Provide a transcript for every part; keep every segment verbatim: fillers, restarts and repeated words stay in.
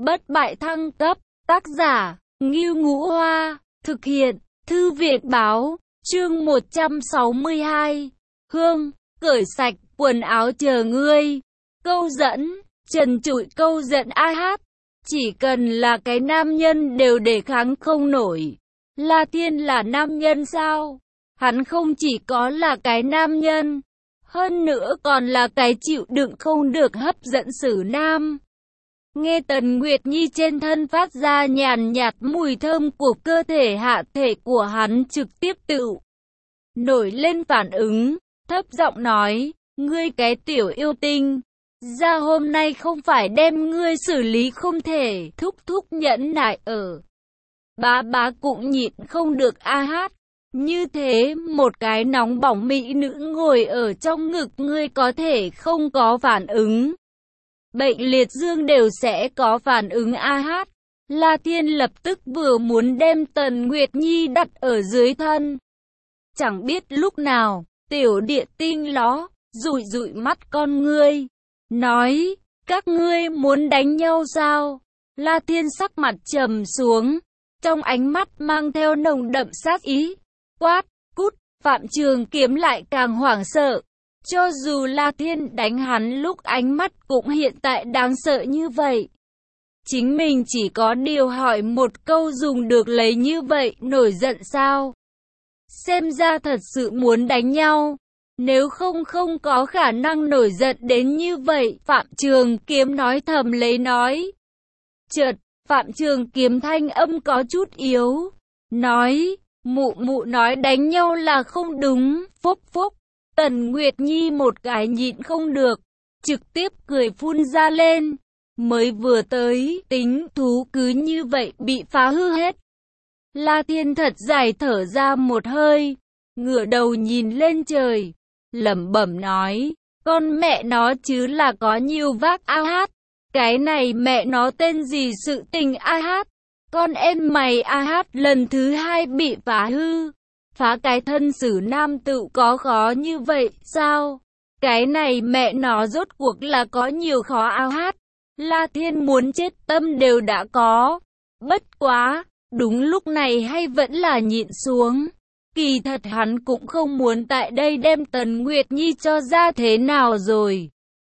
bất bại thăng cấp, tác giả, Ngưu Ngũ Hoa, thực hiện, Thư viện Báo, chương một trăm sáu mươi hai, Hương, cởi sạch quần áo chờ ngươi, câu dẫn, trần trụi câu giận a hát, chỉ cần là cái nam nhân đều đề kháng không nổi. La Thiên là nam nhân sao? Hắn không chỉ có là cái nam nhân, hơn nữa còn là cái chịu đựng không được hấp dẫn xử nam. Nghe Tần Nguyệt Nhi trên thân phát ra nhàn nhạt mùi thơm của cơ thể hạ thể của hắn trực tiếp tự nổi lên phản ứng, thấp giọng nói, ngươi cái tiểu yêu tinh, ra hôm nay không phải đem ngươi xử lý không thể, thúc thúc nhẫn nại ở. Bá bá cũng nhịn không được a hát. Như thế, một cái nóng bỏng mỹ nữ ngồi ở trong ngực ngươi có thể không có phản ứng. Bệnh liệt dương đều sẽ có phản ứng a hát. La Thiên lập tức vừa muốn đem Tần Nguyệt Nhi đặt ở dưới thân. Chẳng biết lúc nào, tiểu địa tinh ló, dụi dụi mắt con ngươi. Nói, các ngươi muốn đánh nhau sao? La Thiên sắc mặt trầm xuống, trong ánh mắt mang theo nồng đậm sát ý. Quát, cút, Phạm Trường Kiếm lại càng hoảng sợ. Cho dù La Thiên đánh hắn lúc ánh mắt cũng hiện tại đáng sợ như vậy. Chính mình chỉ có điều hỏi một câu dùng được lấy như vậy, nổi giận sao? Xem ra thật sự muốn đánh nhau. Nếu không không có khả năng nổi giận đến như vậy, Phạm Trường Kiếm nói thầm lấy nói. Chợt, Phạm Trường Kiếm thanh âm có chút yếu. Nói, mụ mụ nói đánh nhau là không đúng, phúc phúc. Tần Nguyệt Nhi một cái nhịn không được, trực tiếp cười phun ra lên. Mới vừa tới, tính thú cứ như vậy bị phá hư hết. La Thiên thật dài thở ra một hơi, ngửa đầu nhìn lên trời, lẩm bẩm nói, con mẹ nó chứ là có nhiều vác a hát. Cái này mẹ nó tên gì sự tình a hát. Con em mày a hát lần thứ hai bị phá hư. Phá cái thân xử nam tự có khó như vậy sao? Cái này mẹ nó rốt cuộc là có nhiều khó a hát. La Thiên muốn chết tâm đều đã có. Bất quá, đúng lúc này hay vẫn là nhịn xuống. Kỳ thật hắn cũng không muốn tại đây đem Tần Nguyệt Nhi cho ra thế nào rồi.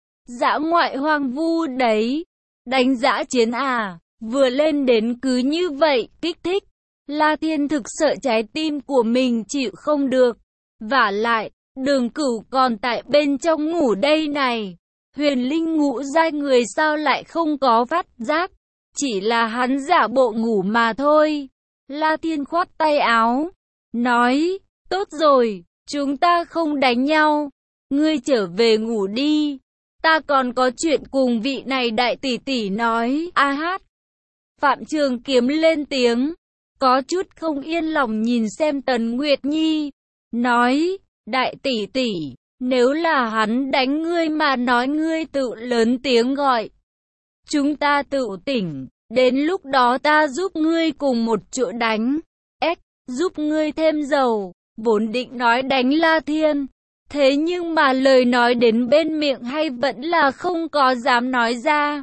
Dã ngoại hoang vu đấy. Đánh dã chiến à, vừa lên đến cứ như vậy, kích thích. La Thiên thực sợ trái tim của mình chịu không được. Vả lại, Đường Cửu còn tại bên trong ngủ đây này. Huyền linh ngũ giai người sao lại không có phát giác. Chỉ là hắn giả bộ ngủ mà thôi. La Thiên khoát tay áo. Nói, tốt rồi, chúng ta không đánh nhau. Ngươi trở về ngủ đi. Ta còn có chuyện cùng vị này đại tỷ tỷ nói. A hát. Phạm Trường Kiếm lên tiếng. Có chút không yên lòng nhìn xem Tần Nguyệt Nhi. Nói, đại tỷ tỷ, nếu là hắn đánh ngươi mà nói ngươi tự lớn tiếng gọi. Chúng ta tự tỉnh, đến lúc đó ta giúp ngươi cùng một chỗ đánh. Ếch, giúp ngươi thêm dầu, vốn định nói đánh La Thiên. Thế nhưng mà lời nói đến bên miệng hay vẫn là không có dám nói ra.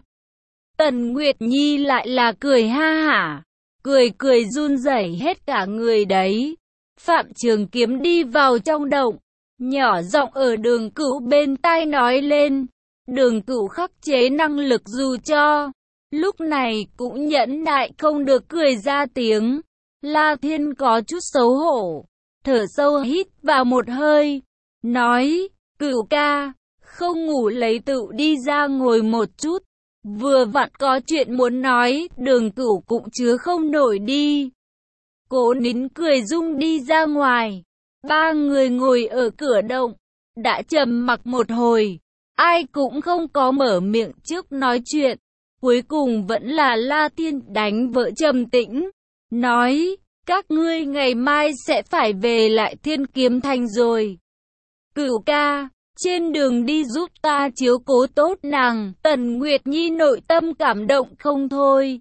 Tần Nguyệt Nhi lại là cười ha hả. Cười cười run rẩy hết cả người đấy. Phạm Trường Kiếm đi vào trong động, nhỏ giọng ở Đường Cửu bên tai nói lên. Đường Cửu khắc chế năng lực dù cho lúc này cũng nhẫn nại không được cười ra tiếng. La Thiên có chút xấu hổ, thở sâu hít vào một hơi, nói, Cửu ca, không ngủ lấy tự đi ra ngồi một chút. Vừa vặn có chuyện muốn nói, Đường Cửu cũng chứa không nổi đi. Cố nín cười rung đi ra ngoài. Ba người ngồi ở cửa động, đã trầm mặc một hồi. Ai cũng không có mở miệng trước nói chuyện. Cuối cùng vẫn là La Thiên đánh vỡ trầm tĩnh. Nói, các ngươi ngày mai sẽ phải về lại Thiên Kiếm Thành rồi. Cửu ca, trên đường đi giúp ta chiếu cố tốt nàng. Tần Nguyệt Nhi nội tâm cảm động không thôi.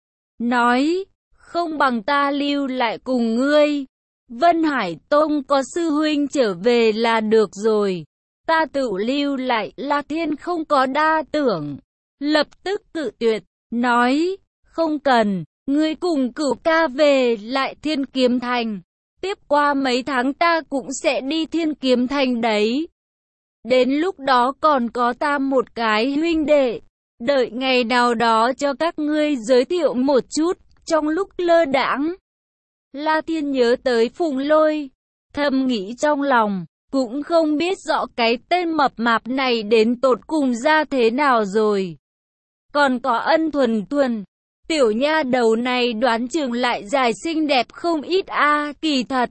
Nói, không bằng ta lưu lại cùng ngươi. Vân Hải Tông có sư huynh trở về là được rồi. Ta tự lưu lại. La Thiên không có đa tưởng, lập tức cự tuyệt. nói, không cần, ngươi cùng Cửu ca về lại Thiên Kiếm Thành. Tiếp qua mấy tháng ta cũng sẽ đi Thiên Kiếm Thành đấy. Đến lúc đó còn có ta một cái huynh đệ. Đợi ngày nào đó cho các ngươi giới thiệu một chút. Trong lúc lơ đãng, La Thiên nhớ tới Phùng Lôi, thầm nghĩ trong lòng, cũng không biết rõ cái tên mập mạp này đến tột cùng ra thế nào rồi. Còn có Ân Thuần Thuần, tiểu nha đầu này đoán chừng lại dài xinh đẹp không ít a. À, kỳ thật,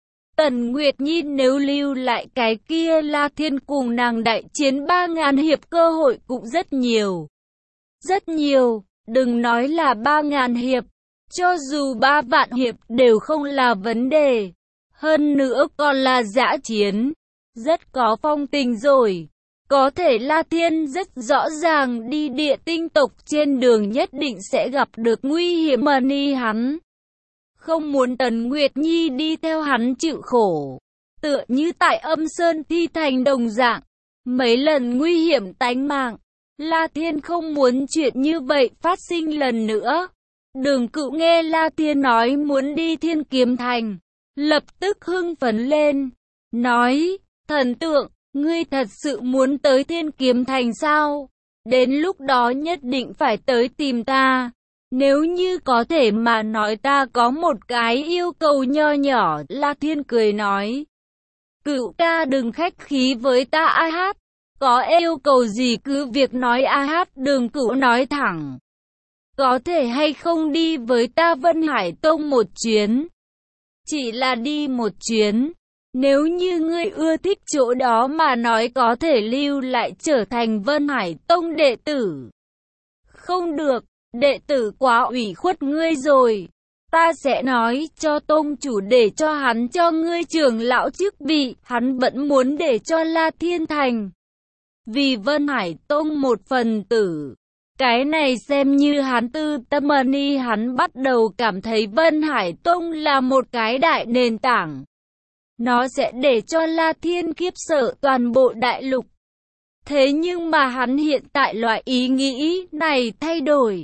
Tần Nguyệt Nhi nếu lưu lại cái kia La Thiên cùng nàng đại chiến ba ngàn hiệp cơ hội cũng rất nhiều. Rất nhiều, đừng nói là ba ngàn hiệp, cho dù ba vạn hiệp đều không là vấn đề. Hơn nữa còn là dã chiến, rất có phong tình rồi. Có thể La Thiên rất rõ ràng đi địa tinh tộc trên đường nhất định sẽ gặp được nguy hiểm mà ni hắn. Không muốn Tần Nguyệt Nhi đi theo hắn chịu khổ. Tựa như tại Âm Sơn Thi Thành đồng dạng. Mấy lần nguy hiểm tánh mạng. La Thiên không muốn chuyện như vậy phát sinh lần nữa. Đường Cựu nghe La Thiên nói muốn đi Thiên Kiếm Thành, lập tức hưng phấn lên. Nói, thần tượng, ngươi thật sự muốn tới Thiên Kiếm Thành sao? Đến lúc đó nhất định phải tới tìm ta. Nếu như có thể mà nói ta có một cái yêu cầu nho nhỏ. La Thiên cười nói, Cựu ca đừng khách khí với ta a hát. Có yêu cầu gì cứ việc nói a hát. Đường Cựu nói thẳng, có thể hay không đi với ta Vân Hải Tông một chuyến? Chỉ là đi một chuyến. Nếu như ngươi ưa thích chỗ đó mà nói có thể lưu lại trở thành Vân Hải Tông đệ tử. Không được, đệ tử quá ủy khuất ngươi rồi. Ta sẽ nói cho tông chủ để cho hắn cho ngươi trưởng lão chức vị. Hắn vẫn muốn để cho La Thiên thành vì Vân Hải Tông một phần tử. Cái này xem như hắn tư tâm ni, hắn bắt đầu cảm thấy Vân Hải Tông là một cái đại nền tảng. Nó sẽ để cho La Thiên khiếp sợ toàn bộ đại lục. Thế nhưng mà hắn hiện tại loại ý nghĩ này thay đổi.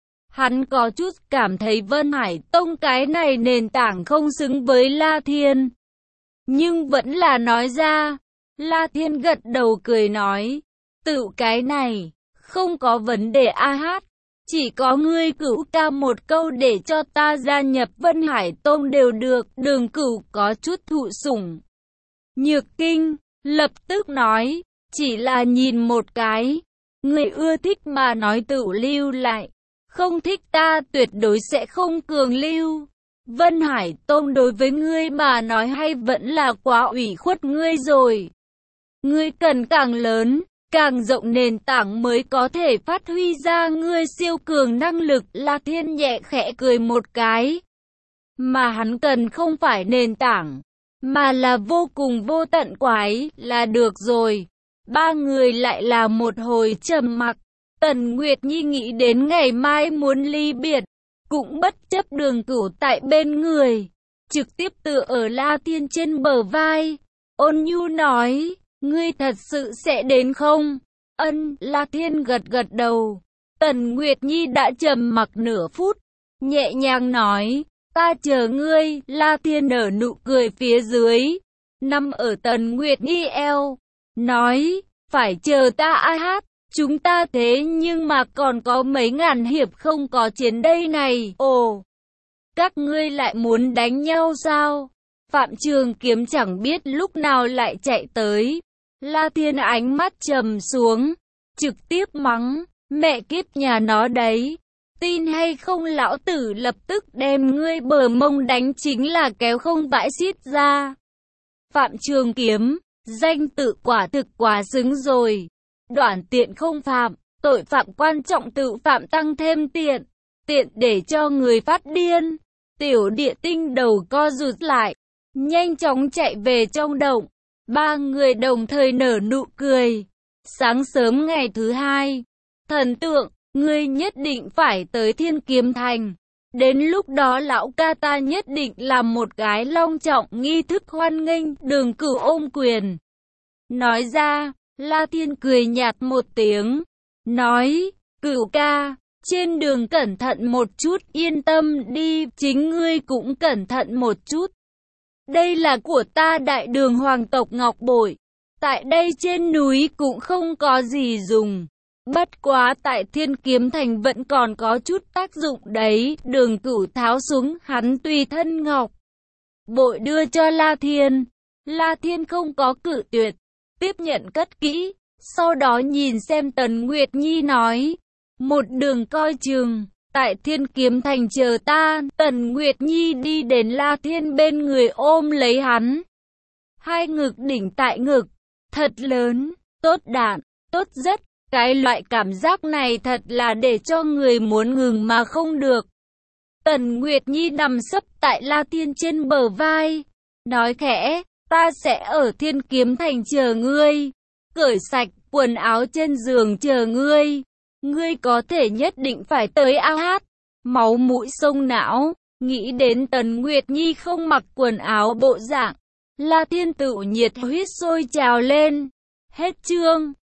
Hắn có chút cảm thấy Vân Hải Tông cái này nền tảng không xứng với La Thiên. Nhưng vẫn là nói ra. La Thiên gật đầu cười nói, tự cái này, không có vấn đề a hát. Chỉ có ngươi Cửu ca một câu để cho ta gia nhập Vân Hải Tông đều được. Đường Cửu có chút thụ sủng nhược kinh, lập tức nói, chỉ là nhìn một cái. Người ưa thích mà nói tự lưu lại. Không thích ta tuyệt đối sẽ không cường lưu. Vân Hải Tông đối với ngươi mà nói hay vẫn là quá ủy khuất ngươi rồi. Ngươi cần càng lớn, càng rộng nền tảng mới có thể phát huy ra ngươi siêu cường năng lực. La Thiên nhẹ khẽ cười một cái. Mà hắn cần không phải nền tảng, mà là vô cùng vô tận quái là được rồi. Ba người lại là một hồi trầm mặc. Tần Nguyệt Nhi nghĩ đến ngày mai muốn ly biệt, cũng bất chấp Đường Cửu tại bên người, trực tiếp tựa ở La Thiên trên bờ vai, ôn nhu nói, ngươi thật sự sẽ đến không? Ân, La Thiên gật gật đầu. Tần Nguyệt Nhi đã trầm mặc nửa phút, nhẹ nhàng nói, ta chờ ngươi. La Thiên nở nụ cười phía dưới, nằm ở Tần Nguyệt Nhi eo, nói, phải chờ ta a hát. Chúng ta thế nhưng mà còn có mấy ngàn hiệp không có chiến đây này. Ồ, các ngươi lại muốn đánh nhau sao? Phạm Trường Kiếm chẳng biết lúc nào lại chạy tới. La Thiên ánh mắt trầm xuống, trực tiếp mắng, mẹ kiếp nhà nó đấy. Tin hay không lão tử lập tức đem ngươi bờ mông đánh, chính là kéo không vãi xiết ra. Phạm Trường Kiếm, danh tự quả thực quá xứng rồi. Đoản tiện không phạm, tội phạm quan trọng tự phạm tăng thêm tiện, tiện để cho người phát điên. Tiểu địa tinh đầu co rụt lại, nhanh chóng chạy về trong động. Ba người đồng thời nở nụ cười. Sáng sớm ngày thứ hai, thần tượng, ngươi nhất định phải tới Thiên Kiếm Thành. Đến lúc đó lão ca ta nhất định làm một cái long trọng nghi thức hoan nghênh. Đường Cửu ôm quyền nói ra. La Thiên cười nhạt một tiếng, nói, Cửu ca, Trên đường cẩn thận một chút, yên tâm đi, chính ngươi cũng cẩn thận một chút. Đây là của ta Đại Đường hoàng tộc ngọc bội. Tại đây trên núi cũng không có gì dùng. Bất quá tại Thiên Kiếm Thành vẫn còn có chút tác dụng đấy. Đường Cửu tháo xuống, hắn tùy thân ngọc bội đưa cho La Thiên. La Thiên không có cự tuyệt, tiếp nhận cất kỹ. Sau đó nhìn xem Tần Nguyệt Nhi nói, một đường coi chừng, tại Thiên Kiếm Thành chờ ta. Tần Nguyệt Nhi đi đến La Thiên bên người ôm lấy hắn. Hai ngực đỉnh tại ngực, thật lớn, tốt đạn, tốt rất. Cái loại cảm giác này thật là để cho người muốn ngừng mà không được. Tần Nguyệt Nhi nằm sấp tại La Thiên trên bờ vai, nói khẽ, ta sẽ ở Thiên Kiếm Thành chờ ngươi, cởi sạch quần áo trên giường chờ ngươi. Ngươi có thể nhất định phải tới ao hát. Máu mũi sông não, nghĩ đến Tần Nguyệt Nhi không mặc quần áo bộ dạng, La Thiên tự nhiệt huyết sôi trào lên. Hết chương.